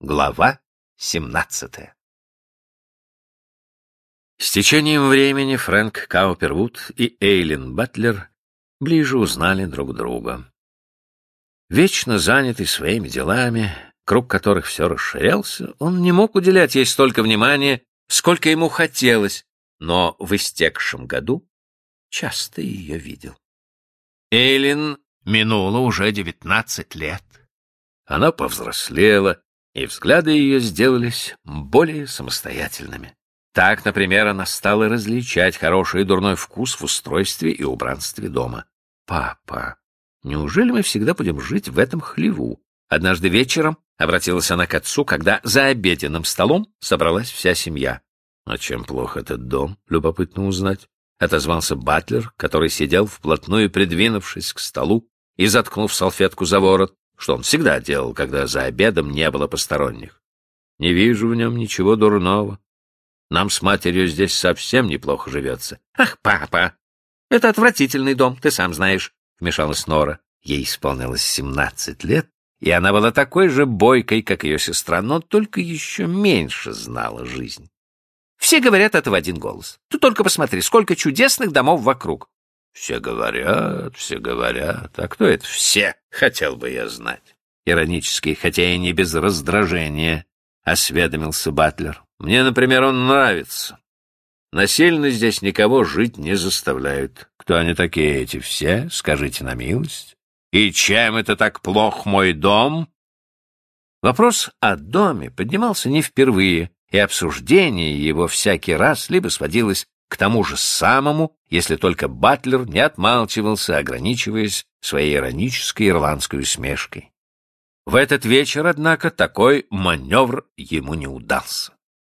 Глава 17. С течением времени Фрэнк Каупервуд и Эйлин Батлер ближе узнали друг друга. Вечно занятый своими делами, круг которых все расширялся, он не мог уделять ей столько внимания, сколько ему хотелось, но в истекшем году часто ее видел. Эйлин минуло уже 19 лет. Она повзрослела, и взгляды ее сделались более самостоятельными. Так, например, она стала различать хороший и дурной вкус в устройстве и убранстве дома. «Папа, неужели мы всегда будем жить в этом хлеву?» Однажды вечером обратилась она к отцу, когда за обеденным столом собралась вся семья. «А чем плох этот дом, любопытно узнать?» — отозвался Батлер, который сидел вплотную, придвинувшись к столу и заткнув салфетку за ворот, что он всегда делал, когда за обедом не было посторонних. «Не вижу в нем ничего дурного. Нам с матерью здесь совсем неплохо живется». «Ах, папа, это отвратительный дом, ты сам знаешь», — вмешалась Нора. Ей исполнилось 17 лет, и она была такой же бойкой, как ее сестра, но только еще меньше знала жизнь. «Все говорят это в один голос. Ты только посмотри, сколько чудесных домов вокруг». Все говорят. А кто это все, хотел бы я знать?» Иронически, хотя и не без раздражения, осведомился Батлер. «Мне, например, он нравится. Насильно здесь никого жить не заставляют. Кто они такие, эти все? Скажите на милость. И чем это так плох мой дом?» Вопрос о доме поднимался не впервые, и обсуждение его всякий раз либо сводилось к тому же самому, если только Батлер не отмалчивался, ограничиваясь своей иронической ирландской усмешкой. В этот вечер, однако, такой маневр ему не удался.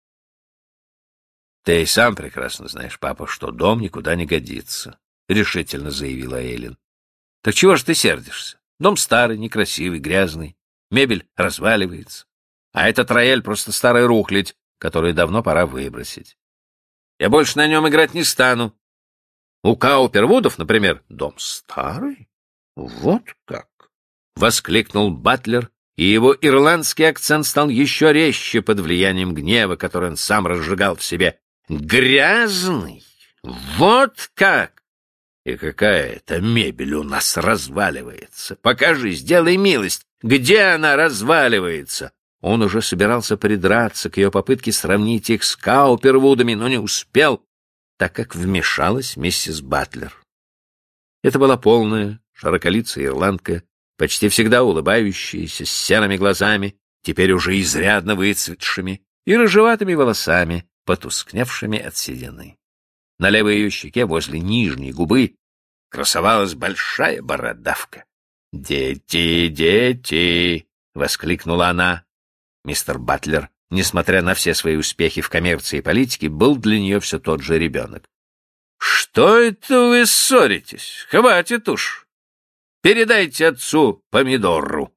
«Ты и сам прекрасно знаешь, папа, что дом никуда не годится», — решительно заявила Эйлин. «Так чего ж ты сердишься? Дом старый, некрасивый, грязный, мебель разваливается, а этот рояль просто старая рухлядь, которую давно пора выбросить. Я больше на нем играть не стану. У Каупервудов, например, дом старый? Вот как!» — воскликнул Батлер, и его ирландский акцент стал еще резче под влиянием гнева, который он сам разжигал в себе. «Грязный? Вот как! И какая это мебель у нас разваливается? Покажи, сделай милость, где она разваливается?» Он уже собирался придраться к ее попытке сравнить их с Каупервудами, но не успел, так как вмешалась миссис Батлер. Это была полная, широколицая ирландка, почти всегда улыбающаяся, с серыми глазами, теперь уже изрядно выцветшими, и рыжеватыми волосами, потускневшими от седины. На левой ее щеке, возле нижней губы, красовалась большая бородавка. «Дети, дети!» — воскликнула она. Мистер Батлер, несмотря на все свои успехи в коммерции и политике, был для нее все тот же ребенок. «Что это вы ссоритесь? Хватит уж! Передайте отцу помидору!»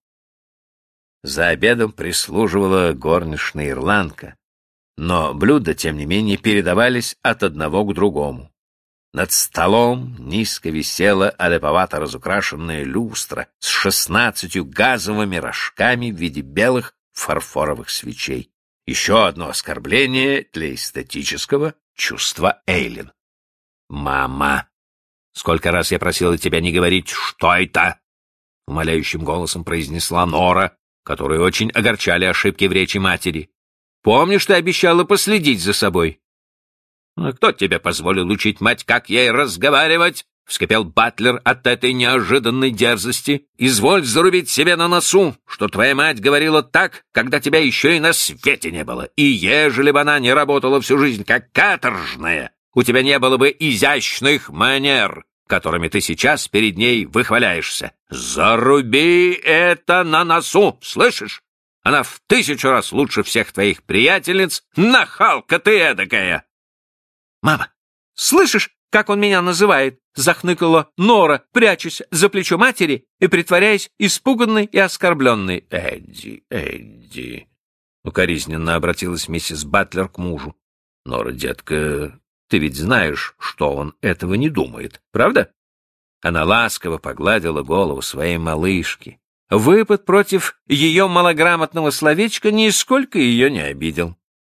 За обедом прислуживала горничная ирландка, но блюда, тем не менее, передавались от одного к другому. Над столом низко висела аляповато разукрашенная люстра с 16 газовыми рожками в виде белых фарфоровых свечей. Еще одно оскорбление для эстетического чувства Эйлин. «Мама, сколько раз я просила тебя не говорить, что это?» — умоляющим голосом произнесла Нора, которую очень огорчали ошибки в речи матери. «Помнишь, ты обещала последить за собой?» «А кто тебе позволил учить мать, как ей разговаривать?» — вскипел Батлер от этой неожиданной дерзости. «Изволь зарубить себе на носу, что твоя мать говорила так, когда тебя еще и на свете не было. И ежели бы она не работала всю жизнь как каторжная, у тебя не было бы изящных манер, которыми ты сейчас перед ней выхваляешься. Заруби это на носу, слышишь? Она в 1000 раз лучше всех твоих приятельниц. Нахалка ты эдакая!» «Мама, слышишь, как он меня называет?» — захныкала Нора, прячась за плечо матери и притворяясь испуганной и оскорбленной. «Эдди!» — укоризненно обратилась миссис Батлер к мужу. «Нора, детка, ты ведь знаешь, что он этого не думает, правда?» Она ласково погладила голову своей малышки, выпад против ее малограмотного словечка нисколько ее не обидел.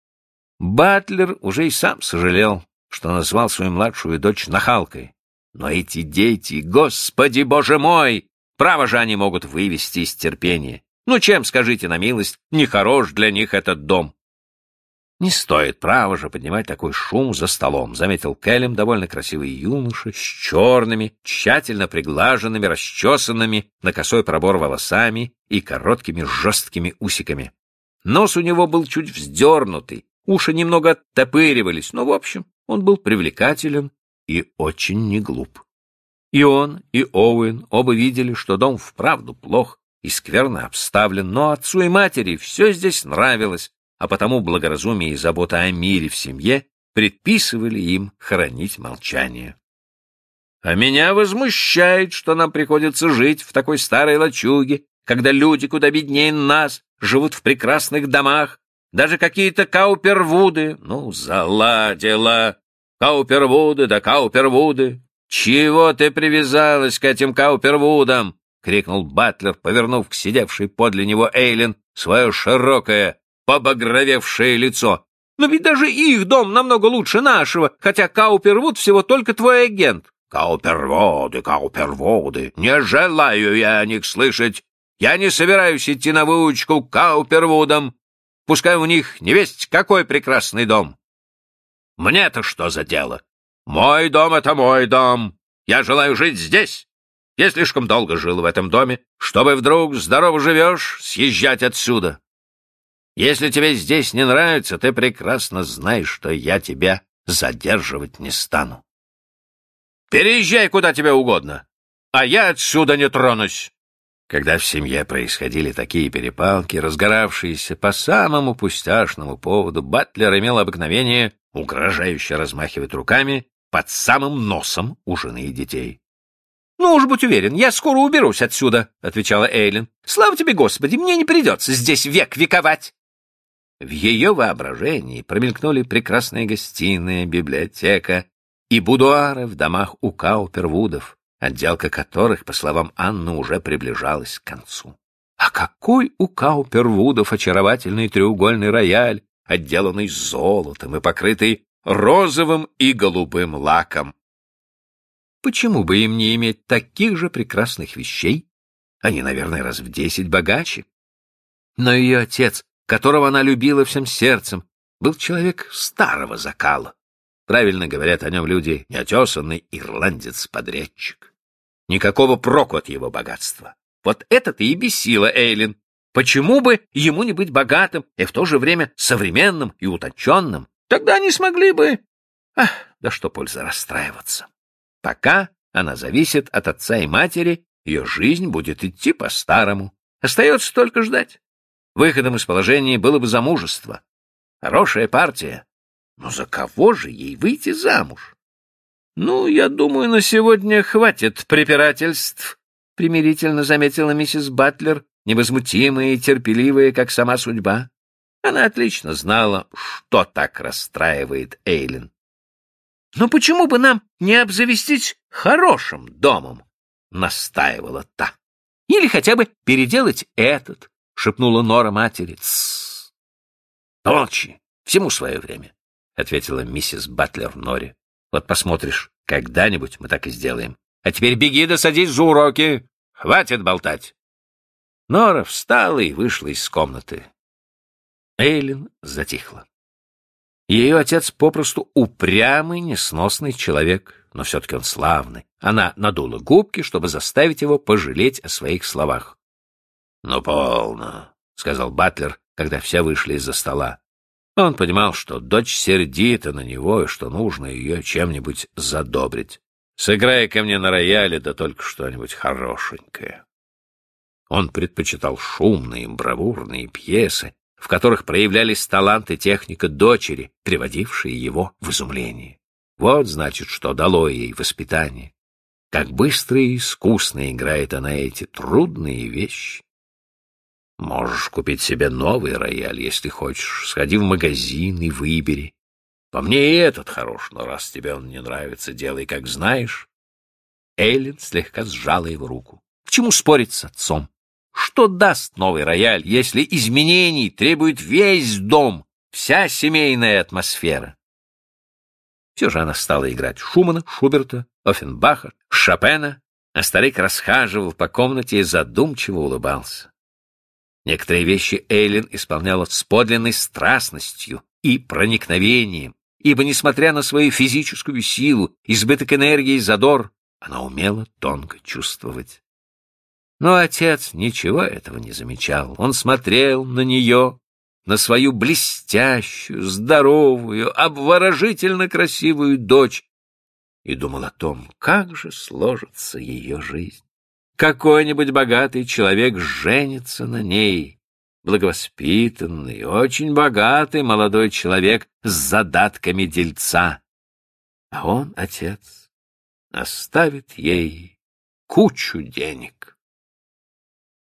Батлер уже и сам сожалел, что назвал свою младшую дочь нахалкой. Но эти дети, Господи Боже мой, право же они могут вывести из терпения. Ну чем, скажите на милость, нехорош для них этот дом? Не стоит, право же, поднимать такой шум за столом, заметил Келлем, довольно красивый юноша, с черными, тщательно приглаженными, расчесанными на косой пробор волосами и короткими жесткими усиками. Нос у него был чуть вздернутый, уши немного оттопыривались, но, в общем, он был привлекателен и очень не глуп. И он, и Оуэн оба видели, что дом вправду плох и скверно обставлен, но отцу и матери все здесь нравилось, а потому благоразумие и забота о мире в семье предписывали им хранить молчание. «А меня возмущает, что нам приходится жить в такой старой лачуге, когда люди куда беднее нас живут в прекрасных домах, даже какие-то Каупервуды. Ну, заладила! Каупервуды да Каупервуды! Чего ты привязалась к этим Каупервудам?» — крикнул Батлер, повернув к сидевшей подле него Эйлин свое широкое, побагровевшее лицо. «Но ведь даже их дом намного лучше нашего, хотя Каупервуд всего только твой агент». «Каупервуды, Каупервуды! Не желаю я о них слышать! Я не собираюсь идти на выучку к Каупервудам! Пускай у них невесть какой прекрасный дом! Мне-то что за дело? Мой дом — это мой дом! Я желаю жить здесь! Я слишком долго жил в этом доме, чтобы вдруг здорово живешь, съезжать отсюда! Если тебе здесь не нравится, ты прекрасно знаешь, что я тебя задерживать не стану. Переезжай куда тебе угодно, а я отсюда не тронусь». Когда в семье происходили такие перепалки, разгоравшиеся по самому пустяшному поводу, Батлер имел обыкновение угрожающе размахивать руками под самым носом у жены и детей. «Ну уж будь уверен, я скоро уберусь отсюда», — отвечала Эйлин. «Слава тебе, Господи, мне не придется здесь век вековать». В ее воображении промелькнули прекрасная гостиная, библиотека и будуары в домах у Каупервудов, отделка которых, по словам Анны, уже приближалась к концу. А какой у Каупервудов очаровательный треугольный рояль, отделанный золотом и покрытый розовым и голубым лаком! Почему бы им не иметь таких же прекрасных вещей? Они, наверное, раз в 10 богаче. Но ее отец, которого она любила всем сердцем, был человек старого закала. Правильно говорят о нем люди, неотесанный ирландец-подрядчик. Никакого проку от его богатства. Вот это-то и бесило Эйлин. Почему бы ему не быть богатым и в то же время современным и утонченным? Тогда они смогли бы... да что польза расстраиваться. Пока она зависит от отца и матери, ее жизнь будет идти по-старому. Остается только ждать. Выходом из положения было бы замужество. Хорошая партия. Но за кого же ей выйти замуж? «Ну, я думаю, на сегодня хватит препирательств», — примирительно заметила миссис Батлер, невозмутимая и терпеливая, как сама судьба. Она отлично знала, что так расстраивает Эйлин. «Но почему бы нам не обзавестись хорошим домом?» — настаивала та. «Или хотя бы переделать этот», — шепнула Нора матери. «Тссс! Молчи, всему свое время», — ответила миссис Батлер Норе. «Вот посмотришь, когда-нибудь мы так и сделаем. А теперь беги да садись за уроки. Хватит болтать». Нора встала и вышла из комнаты. Эйлин затихла. Ее отец попросту упрямый, несносный человек, но все-таки он славный. Она надула губки, чтобы заставить его пожалеть о своих словах. «Ну, полно», — сказал Батлер, когда все вышли из-за стола. Он понимал, что дочь сердита на него и что нужно ее чем-нибудь задобрить. «Сыграй ко мне на рояле, да только что-нибудь хорошенькое». Он предпочитал шумные, бравурные пьесы, в которых проявлялись талант и техника дочери, приводившие его в изумление. Вот, значит, что дало ей воспитание. Как быстро и искусно играет она эти трудные вещи. Можешь купить себе новый рояль, если хочешь. Сходи в магазин и выбери. По мне и этот хорош, но раз тебе он не нравится, делай, как знаешь. Эйлин слегка сжала его руку. К чему спорить с отцом? Что даст новый рояль, если изменений требует весь дом, вся семейная атмосфера? Все же она стала играть Шумана, Шуберта, Оффенбаха, Шопена, а старик расхаживал по комнате и задумчиво улыбался. Некоторые вещи Эйлин исполняла с подлинной страстностью и проникновением, ибо, несмотря на свою физическую силу, избыток энергии и задор, она умела тонко чувствовать. Но отец ничего этого не замечал. Он смотрел на нее, на свою блестящую, здоровую, обворожительно красивую дочь, и думал о том, как же сложится ее жизнь. Какой-нибудь богатый человек женится на ней, благовоспитанный, очень богатый молодой человек с задатками дельца. А он, отец, оставит ей кучу денег.